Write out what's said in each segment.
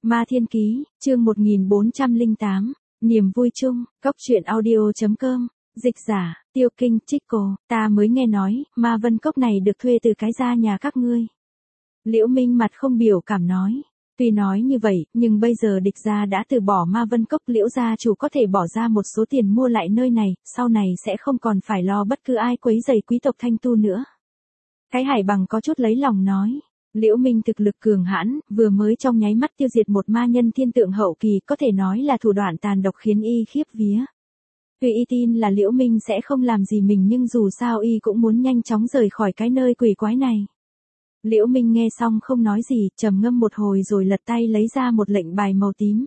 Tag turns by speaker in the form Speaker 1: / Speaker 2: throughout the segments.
Speaker 1: Ma Thiên Ký, chương 1408, niềm vui chung, cốc truyện audio.com, dịch giả, Tiêu Kinh, Chico, ta mới nghe nói, Ma Vân Cốc này được thuê từ cái gia nhà các ngươi. Liễu Minh mặt không biểu cảm nói, tuy nói như vậy, nhưng bây giờ địch gia đã từ bỏ Ma Vân Cốc, Liễu gia chủ có thể bỏ ra một số tiền mua lại nơi này, sau này sẽ không còn phải lo bất cứ ai quấy rầy quý tộc Thanh Tu nữa. Cái Hải Bằng có chút lấy lòng nói. Liễu Minh thực lực cường hãn, vừa mới trong nháy mắt tiêu diệt một ma nhân thiên tượng hậu kỳ, có thể nói là thủ đoạn tàn độc khiến y khiếp vía. Tuy y tin là Liễu Minh sẽ không làm gì mình, nhưng dù sao y cũng muốn nhanh chóng rời khỏi cái nơi quỷ quái này. Liễu Minh nghe xong không nói gì, trầm ngâm một hồi rồi lật tay lấy ra một lệnh bài màu tím.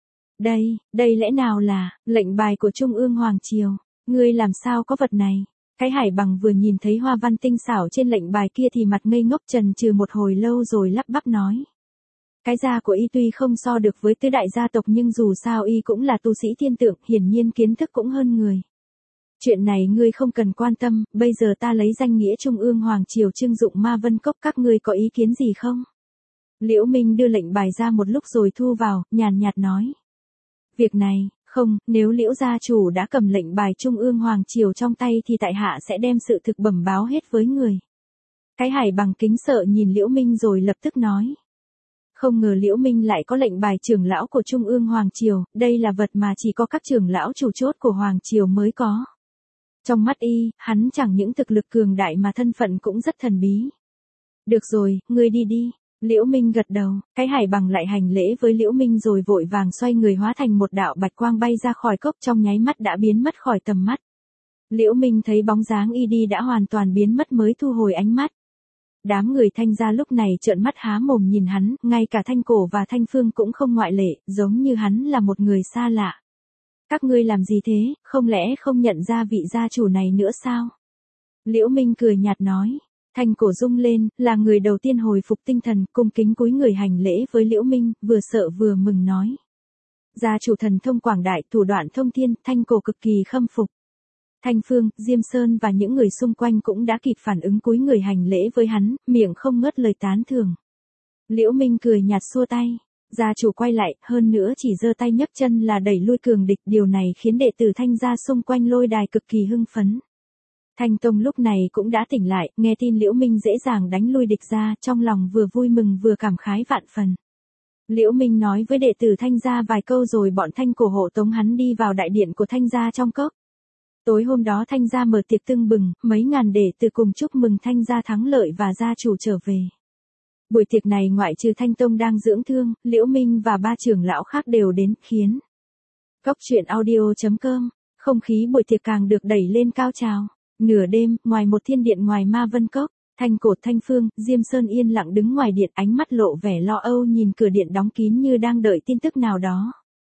Speaker 1: Đây lẽ nào là lệnh bài của Trung ương Hoàng Triều? Ngươi làm sao có vật này? Cái Hải Bằng vừa nhìn thấy hoa văn tinh xảo trên lệnh bài kia thì mặt ngây ngốc chần chừ một hồi lâu rồi lắp bắp nói. Cái gia của y tuy không so được với tứ đại gia tộc, nhưng dù sao y cũng là tu sĩ thiên tượng, hiển nhiên kiến thức cũng hơn người. Chuyện này ngươi không cần quan tâm, bây giờ ta lấy danh nghĩa Trung ương Hoàng Triều trưng dụng Ma Vân Cốc, các ngươi có ý kiến gì không? Liễu Minh đưa lệnh bài ra một lúc rồi thu vào, nhàn nhạt nói. Việc này, không, nếu Liễu gia chủ đã cầm lệnh bài Trung ương Hoàng Triều trong tay thì tại hạ sẽ đem sự thực bẩm báo hết với người. Cái Hải Bằng kính sợ nhìn Liễu Minh rồi lập tức nói. Không ngờ Liễu Minh lại có lệnh bài trưởng lão của Trung ương Hoàng Triều, đây là vật mà chỉ có các trưởng lão chủ chốt của Hoàng Triều mới có. Trong mắt y, hắn chẳng những thực lực cường đại mà thân phận cũng rất thần bí. Được rồi, ngươi đi đi. Liễu Minh gật đầu, cái Hải Bằng lại hành lễ với Liễu Minh rồi vội vàng xoay người hóa thành một đạo bạch quang bay ra khỏi cốc, trong nháy mắt đã biến mất khỏi tầm mắt. Liễu Minh thấy bóng dáng y đi đã hoàn toàn biến mất mới thu hồi ánh mắt. Đám người Thanh gia lúc này trợn mắt há mồm nhìn hắn, ngay cả Thanh Cổ và Thanh Phương cũng không ngoại lệ, giống như hắn là một người xa lạ. Các ngươi làm gì thế, không lẽ không nhận ra vị gia chủ này nữa sao? Liễu Minh cười nhạt nói. Thanh Cổ rung lên, là người đầu tiên hồi phục tinh thần, cung kính cúi người hành lễ với Liễu Minh, vừa sợ vừa mừng nói. Gia chủ thần thông quảng đại, thủ đoạn thông thiên, Thanh Cổ cực kỳ khâm phục. Thanh Phương, Diêm Sơn và những người xung quanh cũng đã kịp phản ứng cúi người hành lễ với hắn, miệng không ngớt lời tán thưởng. Liễu Minh cười nhạt xua tay. Gia chủ quay lại, hơn nữa chỉ giơ tay nhấc chân là đẩy lui cường địch, điều này khiến đệ tử Thanh gia xung quanh lôi đài cực kỳ hưng phấn. Thanh Tông lúc này cũng đã tỉnh lại, nghe tin Liễu Minh dễ dàng đánh lui địch gia, trong lòng vừa vui mừng vừa cảm khái vạn phần. Liễu Minh nói với đệ tử Thanh gia vài câu rồi bọn Thanh Cổ hộ tống hắn đi vào đại điện của Thanh gia trong cốc. Tối hôm đó Thanh gia mở tiệc tưng bừng, mấy ngàn đệ tử cùng chúc mừng Thanh gia thắng lợi và gia chủ trở về. Buổi tiệc này ngoại trừ Thanh Tông đang dưỡng thương, Liễu Minh và ba trưởng lão khác đều đến, khiến cốc truyện audio.com, không khí buổi tiệc càng được đẩy lên cao trào. Nửa đêm, ngoài một thiên điện ngoài Ma Vân Cốc, Thanh Cổ, Thanh Phương, Diêm Sơn yên lặng đứng ngoài điện, ánh mắt lộ vẻ lo âu nhìn cửa điện đóng kín như đang đợi tin tức nào đó.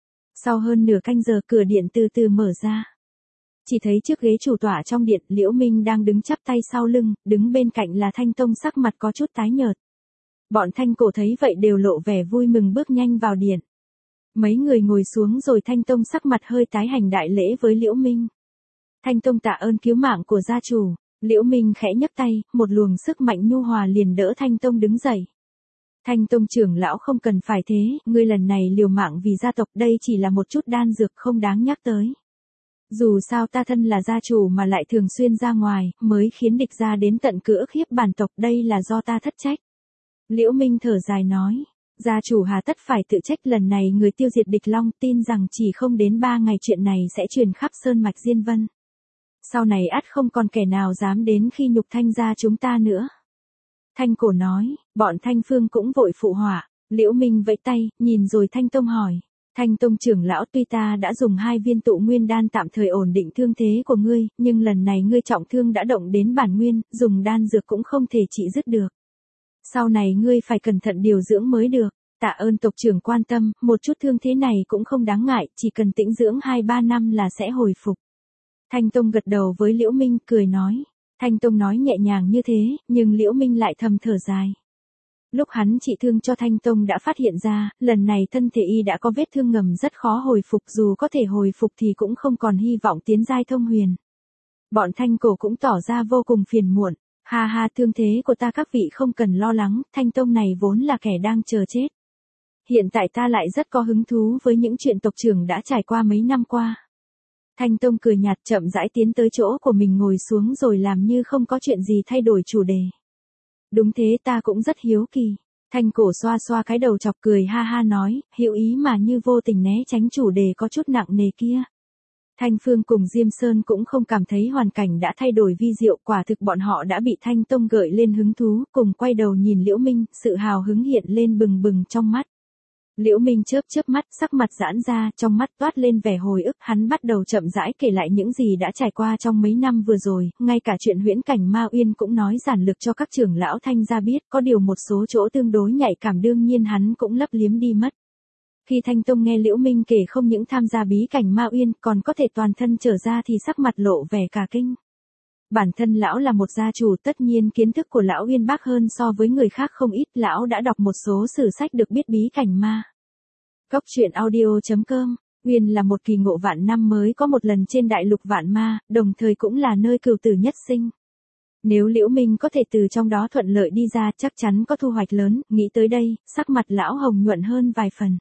Speaker 1: Sau hơn nửa canh giờ cửa điện từ từ mở ra. Chỉ thấy trước ghế chủ tọa trong điện, Liễu Minh đang đứng chắp tay sau lưng, đứng bên cạnh là Thanh Tông sắc mặt có chút tái nhợt. Bọn Thanh Cổ thấy vậy đều lộ vẻ vui mừng bước nhanh vào điện. Mấy người ngồi xuống rồi Thanh Tông sắc mặt hơi tái hành đại lễ với Liễu Minh. Thanh Tông tạ ơn cứu mạng của gia chủ. Liễu Minh khẽ nhấc tay, một luồng sức mạnh nhu hòa liền đỡ Thanh Tông đứng dậy. Thanh Tông trưởng lão không cần phải thế, ngươi lần này liều mạng vì gia tộc, đây chỉ là một chút đan dược không đáng nhắc tới. Dù sao ta thân là gia chủ mà lại thường xuyên ra ngoài, mới khiến địch gia đến tận cửa ức hiếp bản tộc, đây là do ta thất trách. Liễu Minh thở dài nói, gia chủ hà tất phải tự trách, lần này người tiêu diệt địch long, tin rằng chỉ không đến 3 ngày chuyện này sẽ truyền khắp sơn mạch Diên Vân. Sau này ắt không còn kẻ nào dám đến khi nhục Thanh gia chúng ta nữa. Thanh Cổ nói, bọn Thanh Phương cũng vội phụ họa. Liễu Minh vẫy tay, nhìn rồi Thanh Tông hỏi. Thanh Tông trưởng lão, tuy ta đã dùng 2 viên tụ nguyên đan tạm thời ổn định thương thế của ngươi, nhưng lần này ngươi trọng thương đã động đến bản nguyên, dùng đan dược cũng không thể trị dứt được. Sau này ngươi phải cẩn thận điều dưỡng mới được. Tạ ơn tộc trưởng quan tâm, một chút thương thế này cũng không đáng ngại, chỉ cần tĩnh dưỡng 2-3 năm là sẽ hồi phục. Thanh Tông gật đầu với Liễu Minh, cười nói. Thanh Tông nói nhẹ nhàng như thế, nhưng Liễu Minh lại thầm thở dài. Lúc hắn trị thương cho Thanh Tông đã phát hiện ra, lần này thân thể y đã có vết thương ngầm rất khó hồi phục, dù có thể hồi phục thì cũng không còn hy vọng tiến giai thông huyền. Bọn Thanh Cổ cũng tỏ ra vô cùng phiền muộn. Ha ha, thương thế của ta các vị không cần lo lắng, Thanh Tông này vốn là kẻ đang chờ chết. Hiện tại ta lại rất có hứng thú với những chuyện tộc trưởng đã trải qua mấy năm qua. Thanh Tông cười nhạt chậm rãi tiến tới chỗ của mình ngồi xuống rồi làm như không có chuyện gì thay đổi chủ đề. Đúng thế, ta cũng rất hiếu kỳ. Thanh Cổ xoa xoa cái đầu chọc cười ha ha nói, hữu ý mà như vô tình né tránh chủ đề có chút nặng nề kia. Thanh Phương cùng Diêm Sơn cũng không cảm thấy hoàn cảnh đã thay đổi vi diệu, quả thực bọn họ đã bị Thanh Tông gợi lên hứng thú, cùng quay đầu nhìn Liễu Minh, sự hào hứng hiện lên bừng bừng trong mắt. Liễu Minh chớp chớp mắt, sắc mặt giãn ra, trong mắt toát lên vẻ hồi ức, hắn bắt đầu chậm rãi kể lại những gì đã trải qua trong mấy năm vừa rồi, ngay cả chuyện huyễn cảnh Ma Uyên cũng nói giản lược cho các trưởng lão Thanh gia biết, có điều một số chỗ tương đối nhạy cảm đương nhiên hắn cũng lấp liếm đi mất. Khi Thanh Tông nghe Liễu Minh kể không những tham gia bí cảnh Ma Uyên, còn có thể toàn thân trở ra thì sắc mặt lộ vẻ cả kinh. Bản thân lão là một gia chủ, tất nhiên kiến thức của lão uyên bác hơn so với người khác không ít, lão đã đọc một số sử sách được biết bí cảnh ma. Cốc truyện audio.com, Uyên là một kỳ ngộ vạn năm mới có một lần trên đại lục vạn ma, đồng thời cũng là nơi cửu tử nhất sinh. Nếu Liễu Minh có thể từ trong đó thuận lợi đi ra chắc chắn có thu hoạch lớn, nghĩ tới đây, sắc mặt lão hồng nhuận hơn vài phần.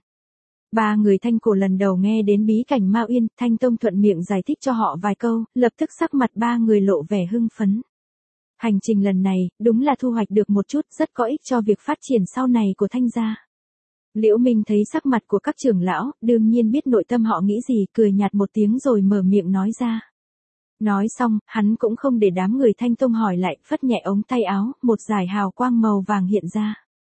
Speaker 1: Ba người Thanh Cổ lần đầu nghe đến bí cảnh Ma Uyên, Thanh Tông thuận miệng giải thích cho họ vài câu, lập tức sắc mặt ba người lộ vẻ hưng phấn. Hành trình lần này, đúng là thu hoạch được một chút, rất có ích cho việc phát triển sau này của Thanh gia. Liễu Minh thấy sắc mặt của các trưởng lão, đương nhiên biết nội tâm họ nghĩ gì, cười nhạt một tiếng rồi mở miệng nói ra. Nói xong, hắn cũng không để đám người Thanh Tông hỏi lại, phất nhẹ ống tay áo, một dải hào quang màu vàng hiện ra.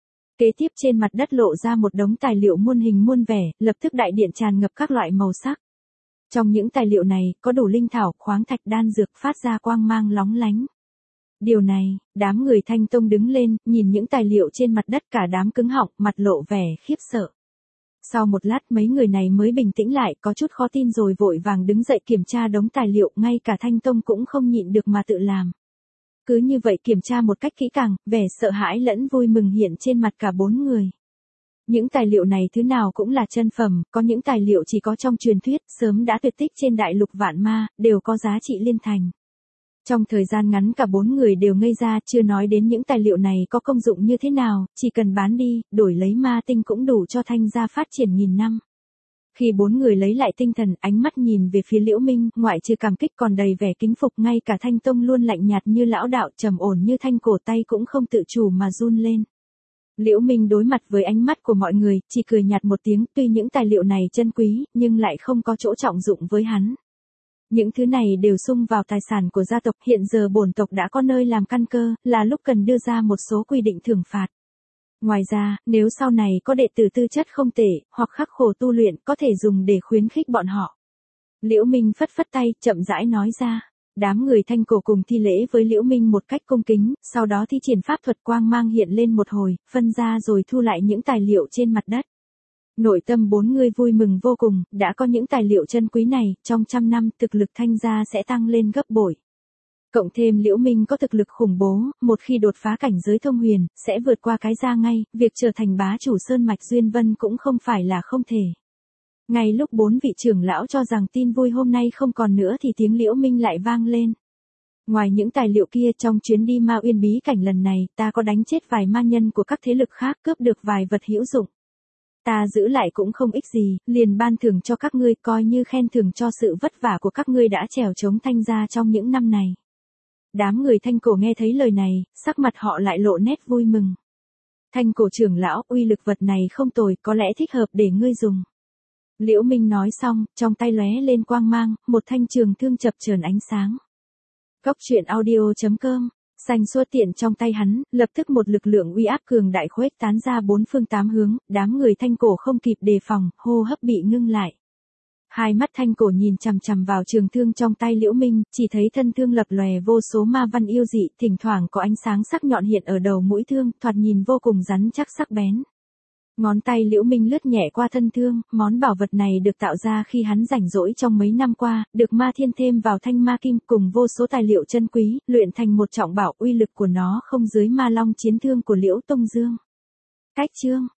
Speaker 1: Kế tiếp trên mặt đất lộ ra một đống tài liệu muôn hình muôn vẻ, lập tức đại điện tràn ngập các loại màu sắc. Trong những tài liệu này, có đủ linh thảo, khoáng thạch, đan dược phát ra quang mang lóng lánh. Điều này, đám người Thanh Tông đứng lên, nhìn những tài liệu trên mặt đất cả đám cứng họng, mặt lộ vẻ khiếp sợ. Sau một lát mấy người này mới bình tĩnh lại, có chút khó tin rồi vội vàng đứng dậy kiểm tra đống tài liệu, ngay cả Thanh Tông cũng không nhịn được mà tự làm. Cứ như vậy kiểm tra một cách kỹ càng, vẻ sợ hãi lẫn vui mừng hiện trên mặt cả bốn người. Những tài liệu này thứ nào cũng là chân phẩm, có những tài liệu chỉ có trong truyền thuyết, sớm đã tuyệt tích trên đại lục vạn ma, đều có giá trị liên thành. Trong thời gian ngắn cả bốn người đều ngây ra, chưa nói đến những tài liệu này có công dụng như thế nào, chỉ cần bán đi, đổi lấy ma tinh cũng đủ cho Thanh gia phát triển nghìn năm. Khi bốn người lấy lại tinh thần, ánh mắt nhìn về phía Liễu Minh, ngoại trừ cảm kích còn đầy vẻ kính phục, ngay cả Thanh Tông luôn lạnh nhạt như lão đạo, trầm ổn như Thanh Cổ tay cũng không tự chủ mà run lên. Liễu Minh đối mặt với ánh mắt của mọi người, chỉ cười nhạt một tiếng, tuy những tài liệu này chân quý, nhưng lại không có chỗ trọng dụng với hắn. Những thứ này đều sung vào tài sản của gia tộc, hiện giờ bổn tộc đã có nơi làm căn cơ, là lúc cần đưa ra một số quy định thưởng phạt. Ngoài ra, nếu sau này có đệ tử tư chất không tệ, hoặc khắc khổ tu luyện, có thể dùng để khuyến khích bọn họ. Liễu Minh phất phất tay, chậm rãi nói ra. Đám người Thanh Cổ cùng thi lễ với Liễu Minh một cách cung kính, sau đó thi triển pháp thuật quang mang hiện lên một hồi, phân ra rồi thu lại những tài liệu trên mặt đất. Nội tâm bốn người vui mừng vô cùng, đã có những tài liệu chân quý này, trong 100 năm thực lực Thanh gia sẽ tăng lên gấp bội. Cộng thêm Liễu Minh có thực lực khủng bố, một khi đột phá cảnh giới thông huyền, sẽ vượt qua cái gia ngay, việc trở thành bá chủ Sơn Mạch Duyên Vân cũng không phải là không thể. Ngay lúc bốn vị trưởng lão cho rằng tin vui hôm nay không còn nữa thì tiếng Liễu Minh lại vang lên. Ngoài những tài liệu kia, trong chuyến đi Ma Uyên bí cảnh lần này, ta có đánh chết vài ma nhân của các thế lực khác, cướp được vài vật hữu dụng. Ta giữ lại cũng không ích gì, liền ban thưởng cho các ngươi, coi như khen thưởng cho sự vất vả của các ngươi đã trèo chống Thanh gia trong những năm này. Đám người Thanh Cổ nghe thấy lời này, sắc mặt họ lại lộ nét vui mừng. Thanh Cổ trưởng lão, uy lực vật này không tồi, có lẽ thích hợp để ngươi dùng. Liễu Minh nói xong, trong tay lóe lên quang mang, một thanh trường thương chập chờn ánh sáng. Cốc truyện audio.com, xanh suốt tiện trong tay hắn, lập tức một lực lượng uy áp cường đại khuếch tán ra bốn phương tám hướng, đám người Thanh Cổ không kịp đề phòng, hô hấp bị ngưng lại. Hai mắt Thanh Cổ nhìn chằm chằm vào trường thương trong tay Liễu Minh, chỉ thấy thân thương lập lòe vô số ma văn yêu dị, thỉnh thoảng có ánh sáng sắc nhọn hiện ở đầu mũi thương, thoạt nhìn vô cùng rắn chắc sắc bén. Ngón tay Liễu Minh lướt nhẹ qua thân thương, món bảo vật này được tạo ra khi hắn rảnh rỗi trong mấy năm qua, được Ma Thiên thêm vào thanh ma kim cùng vô số tài liệu chân quý, luyện thành một trọng bảo, uy lực của nó không dưới Ma Long chiến thương của Liễu Tông Dương. Cách chương